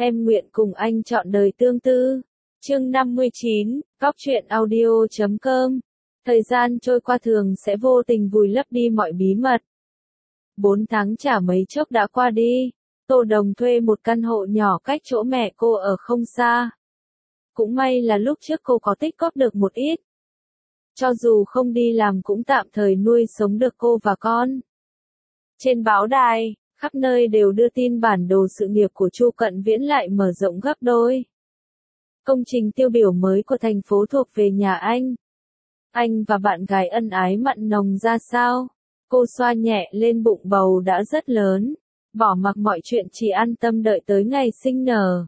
Em nguyện cùng anh chọn đời tương tư. Chương 59, Góc truyện audio.com. Thời gian trôi qua thường sẽ vô tình vùi lấp đi mọi bí mật. 4 tháng chả mấy chốc đã qua đi. Tô Đồng thuê một căn hộ nhỏ cách chỗ mẹ cô ở không xa. Cũng may là lúc trước cô có tích góp được một ít. Cho dù không đi làm cũng tạm thời nuôi sống được cô và con. Trên báo đài, khắp nơi đều đưa tin bản đồ sự nghiệp của Chu Cận Viễn lại mở rộng gấp đôi. Công trình tiêu biểu mới của thành phố thuộc về nhà anh. Anh và bạn gái ân ái mặn nồng ra sao? Cô xoa nhẹ lên bụng bầu đã rất lớn. Bỏ mặc mọi chuyện chỉ an tâm đợi tới ngày sinh nở.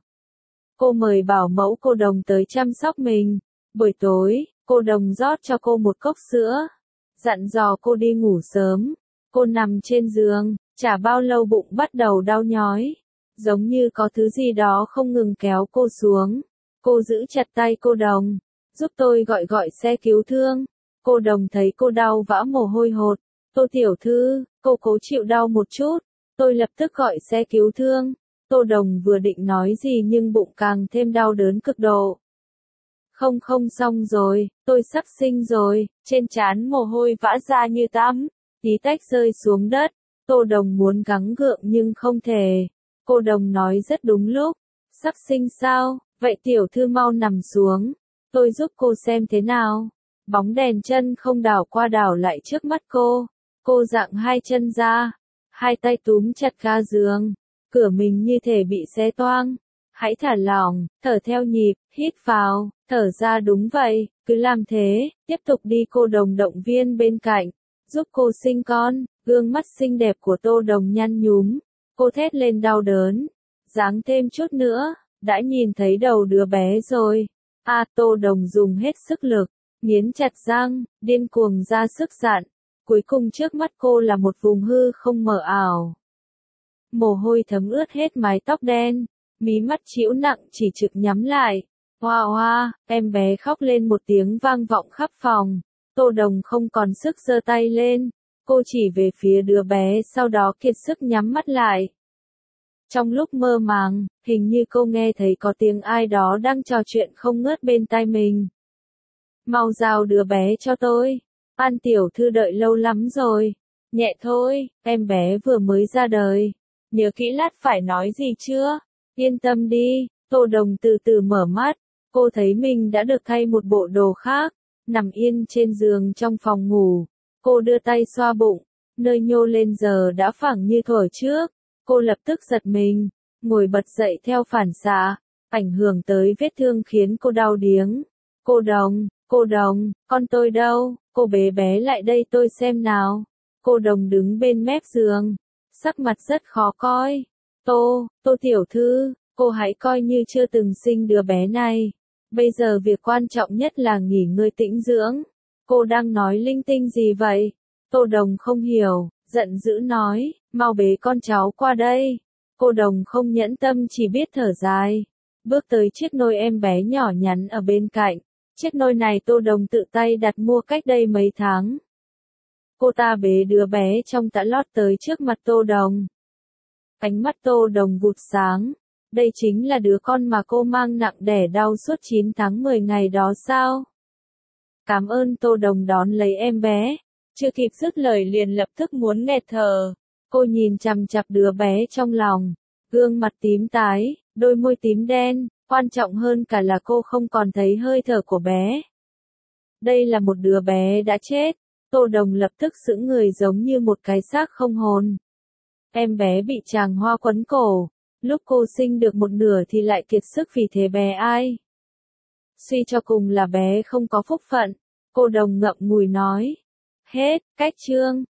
Cô mời bảo mẫu cô Đồng tới chăm sóc mình. Buổi tối, cô Đồng rót cho cô một cốc sữa. Dặn dò cô đi ngủ sớm. Cô nằm trên giường, chả bao lâu bụng bắt đầu đau nhói. Giống như có thứ gì đó không ngừng kéo cô xuống. Cô giữ chặt tay cô Đồng. Giúp tôi gọi xe cứu thương. Cô Đồng thấy cô đau vã mồ hôi hột. Tô tiểu thư, cô cố chịu đau một chút. Tôi lập tức gọi xe cứu thương. Tô Đồng vừa định nói gì nhưng bụng càng thêm đau đớn cực độ. Không xong rồi, tôi sắp sinh rồi, trên trán mồ hôi vã ra như tắm, tí tách rơi xuống đất. Tô Đồng muốn gắng gượng nhưng không thể. Cô Đồng nói rất đúng lúc. Sắp sinh sao, vậy tiểu thư mau nằm xuống. Tôi giúp cô xem thế nào. Bóng đèn chân không đảo qua đảo lại trước mắt cô. Cô dạng hai chân ra. Hai tay túm chặt ga giường. Cửa mình như thể bị xé toang. Hãy thả lỏng, thở theo nhịp, hít vào, thở ra đúng vậy, cứ làm thế, tiếp tục đi. Cô Đồng động viên bên cạnh, giúp cô sinh con. Gương mắt xinh đẹp của Tô Đồng nhăn nhúm, cô thét lên đau đớn. Giáng thêm chút nữa, đã nhìn thấy đầu đứa bé rồi. Tô Đồng dùng hết sức lực, nghiến chặt răng, điên cuồng ra sức dặn. Cuối cùng trước mắt cô là một vùng hư không mờ ảo. Mồ hôi thấm ướt hết mái tóc đen, mí mắt chĩu nặng chỉ trực nhắm lại. Hoa hoa, em bé khóc lên một tiếng vang vọng khắp phòng. Tô Đồng không còn sức giơ tay lên. Cô chỉ về phía đứa bé sau đó kiệt sức nhắm mắt lại. Trong lúc mơ màng, hình như cô nghe thấy có tiếng ai đó đang trò chuyện không ngớt bên tai mình. Mau giao đứa bé cho tôi. An tiểu thư đợi lâu lắm rồi. Nhẹ thôi, em bé vừa mới ra đời. Nhớ kỹ lát phải nói gì chưa? Yên tâm đi. Tô Đồng từ từ mở mắt. Cô thấy mình đã được thay một bộ đồ khác. Nằm yên trên giường trong phòng ngủ. Cô đưa tay xoa bụng. Nơi nhô lên giờ đã phẳng như thuở trước. Cô lập tức giật mình. Ngồi bật dậy theo phản xạ. Ảnh hưởng tới vết thương khiến cô đau điếng. Cô Đồng, con tôi đâu? Cô bế bé lại đây tôi xem nào. Cô Đồng đứng bên mép giường. Sắc mặt rất khó coi. Tô tiểu thư, cô hãy coi như chưa từng sinh đứa bé này. Bây giờ việc quan trọng nhất là nghỉ ngơi tĩnh dưỡng. Cô đang nói linh tinh gì vậy? Tô Đồng không hiểu, giận dữ nói, mau bế con cháu qua đây. Cô Đồng không nhẫn tâm chỉ biết thở dài. Bước tới chiếc nôi em bé nhỏ nhắn ở bên cạnh. Chiếc nôi này Tô Đồng tự tay đặt mua cách đây mấy tháng. Cô ta bế đứa bé trong tã lót tới trước mặt Tô Đồng. Ánh mắt Tô Đồng vụt sáng. Đây chính là đứa con mà cô mang nặng đẻ đau suốt 9 tháng 10 ngày đó sao? Cảm ơn. Tô Đồng đón lấy em bé. Chưa kịp dứt lời liền lập tức muốn nghẹt thở. Cô nhìn chằm chằm đứa bé trong lòng. Gương mặt tím tái, đôi môi tím đen. Quan trọng hơn cả là cô không còn thấy hơi thở của bé. Đây là một đứa bé đã chết. Tô Đồng lập tức sững người giống như một cái xác không hồn. Em bé bị tràng hoa quấn cổ. Lúc cô sinh được một nửa thì lại kiệt sức vì thế bé ai. Suy cho cùng là bé không có phúc phận. Cô Đồng ngậm ngùi nói. Hết, cách chương.